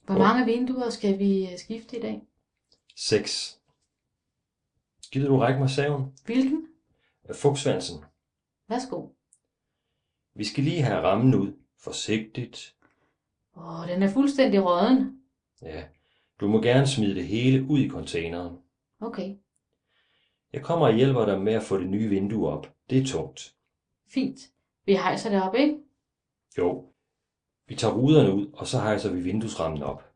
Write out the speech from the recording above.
Hvor mange vinduer skal vi skifte i dag? 6. Gider du række mig saven? Hvilken? Fugtsvansen. Værsgo. Vi skal lige have rammen ud. Forsigtigt. Den er fuldstændig rådden. Ja, du må gerne smide det hele ud i containeren. Okay, Jeg kommer og hjælper dig med at få det nye vindue op. Det er tungt. fint. Vi hejser det op, ikke? Jo, vi tager ruderne ud, og så hejser vi vinduesrammen op.